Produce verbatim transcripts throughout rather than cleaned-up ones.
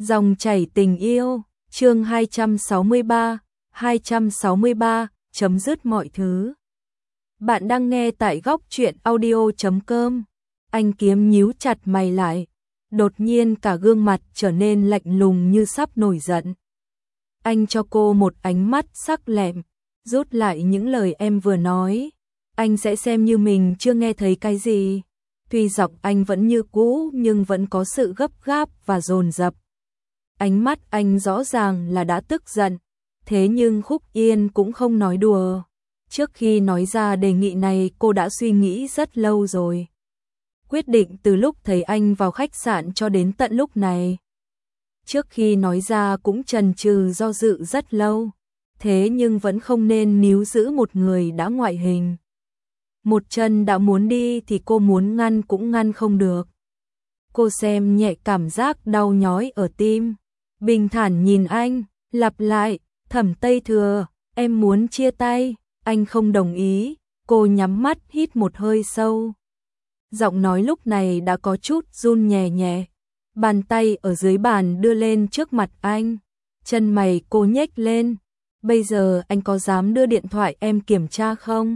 Dòng chảy tình yêu, chương hai trăm sáu mươi ba, hai trăm sáu mươi ba, chấm dứt mọi thứ. Bạn đang nghe tại góc truyện audio chấm com. Anh Kiếm nhíu chặt mày lại, đột nhiên cả gương mặt trở nên lạnh lùng như sắp nổi giận. Anh cho cô một ánh mắt sắc lẹm, rút lại những lời em vừa nói. Anh sẽ xem như mình chưa nghe thấy cái gì. Tuy giọng anh vẫn như cũ nhưng vẫn có sự gấp gáp và dồn dập. Ánh mắt anh rõ ràng là đã tức giận, thế nhưng Khúc Yên cũng không nói đùa. Trước khi nói ra đề nghị này cô đã suy nghĩ rất lâu rồi. Quyết định từ lúc thấy anh vào khách sạn cho đến tận lúc này. Trước khi nói ra cũng chần chừ do dự rất lâu, thế nhưng vẫn không nên níu giữ một người đã ngoại hình. Một chân đã muốn đi thì cô muốn ngăn cũng ngăn không được. Cô xem nhẹ cảm giác đau nhói ở tim, bình thản nhìn anh, lặp lại, Thẩm Tây Thừa, em muốn chia tay. Anh không đồng ý, cô nhắm mắt hít một hơi sâu. Giọng nói lúc này đã có chút run nhẹ nhẹ. Bàn tay ở dưới bàn đưa lên trước mặt anh. Chân mày cô nhếch lên. Bây giờ anh có dám đưa điện thoại em kiểm tra không?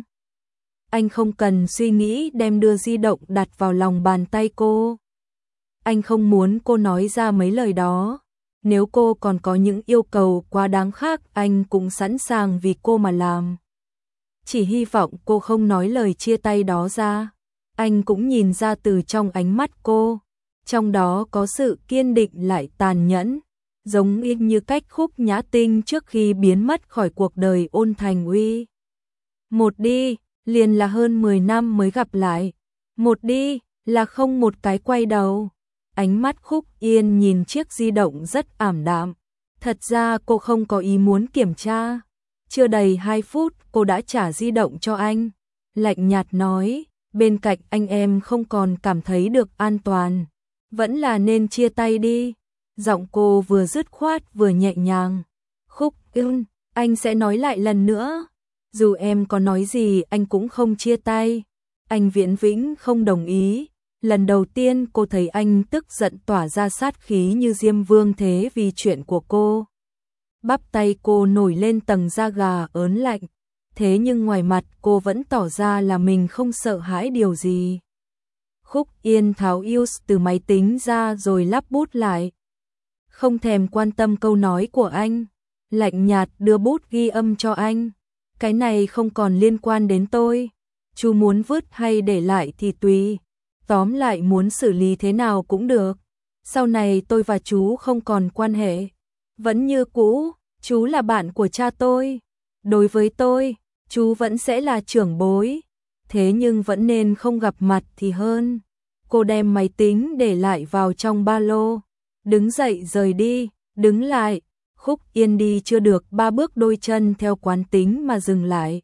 Anh không cần suy nghĩ đem đưa di động đặt vào lòng bàn tay cô. Anh không muốn cô nói ra mấy lời đó. Nếu cô còn có những yêu cầu quá đáng khác anh cũng sẵn sàng vì cô mà làm. Chỉ hy vọng cô không nói lời chia tay đó ra. Anh cũng nhìn ra từ trong ánh mắt cô. Trong đó có sự kiên định lại tàn nhẫn. Giống y như cách Khúc Nhã Tinh trước khi biến mất khỏi cuộc đời Ôn Thành Uy. Một đi, liền là hơn mười năm mới gặp lại. Một đi, là không một cái quay đầu. Ánh mắt Khúc Yên nhìn chiếc di động rất ảm đạm. Thật ra cô không có ý muốn kiểm tra. Chưa đầy hai phút cô đã trả di động cho anh. Lạnh nhạt nói, bên cạnh anh em không còn cảm thấy được an toàn. Vẫn là nên chia tay đi. Giọng cô vừa dứt khoát vừa nhẹ nhàng. Khúc Yên, anh sẽ nói lại lần nữa. Dù em có nói gì anh cũng không chia tay. Anh Viễn Vĩnh không đồng ý. Lần đầu tiên cô thấy anh tức giận tỏa ra sát khí như Diêm Vương thế vì chuyện của cô. Bắp tay cô nổi lên tầng da gà ớn lạnh. Thế nhưng ngoài mặt cô vẫn tỏ ra là mình không sợ hãi điều gì. Khúc Yên tháo i u ét từ máy tính ra rồi lắp bút lại. Không thèm quan tâm câu nói của anh. Lạnh nhạt đưa bút ghi âm cho anh. Cái này không còn liên quan đến tôi. Chú muốn vứt hay để lại thì tùy. Tóm lại muốn xử lý thế nào cũng được. Sau này tôi và chú không còn quan hệ. Vẫn như cũ, chú là bạn của cha tôi. Đối với tôi, chú vẫn sẽ là trưởng bối. Thế nhưng vẫn nên không gặp mặt thì hơn. Cô đem máy tính để lại vào trong ba lô. Đứng dậy rời đi, đứng lại. Khúc Yên đi chưa được ba bước đôi chân theo quán tính mà dừng lại.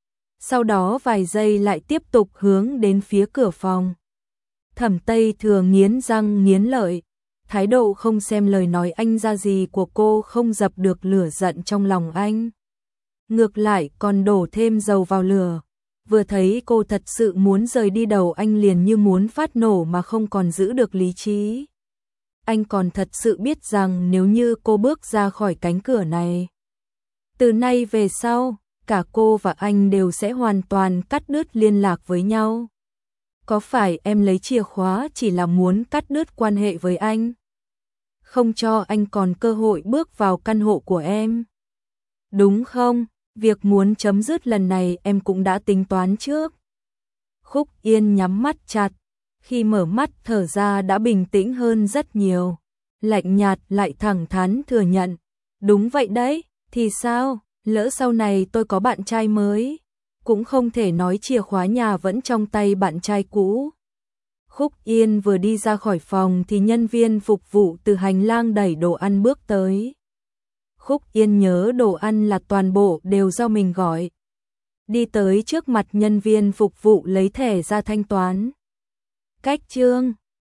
Sau đó vài giây lại tiếp tục hướng đến phía cửa phòng. Thẩm Tây Thừa nghiến răng nghiến lợi. Thái độ không xem lời nói anh ra gì của cô không dập được lửa giận trong lòng anh. Ngược lại còn đổ thêm dầu vào lửa. Vừa thấy cô thật sự muốn rời đi đầu anh liền như muốn phát nổ mà không còn giữ được lý trí. Anh còn thật sự biết rằng nếu như cô bước ra khỏi cánh cửa này, từ nay về sau, cả cô và anh đều sẽ hoàn toàn cắt đứt liên lạc với nhau. Có phải em lấy chìa khóa chỉ là muốn cắt đứt quan hệ với anh? Không cho anh còn cơ hội bước vào căn hộ của em? Đúng không? Việc muốn chấm dứt lần này em cũng đã tính toán trước. Khúc Yên nhắm mắt chặt. Khi mở mắt thở ra đã bình tĩnh hơn rất nhiều. Lạnh nhạt lại thẳng thắn thừa nhận. Đúng vậy đấy, thì sao? Lỡ sau này tôi có bạn trai mới, cũng không thể nói chìa khóa nhà vẫn trong tay bạn trai cũ. Khúc Yên vừa đi ra khỏi phòng thì nhân viên phục vụ từ hành lang đẩy đồ ăn bước tới. Khúc Yên nhớ đồ ăn là toàn bộ đều do mình gọi. Đi tới trước mặt nhân viên phục vụ lấy thẻ ra thanh toán. Cách trương,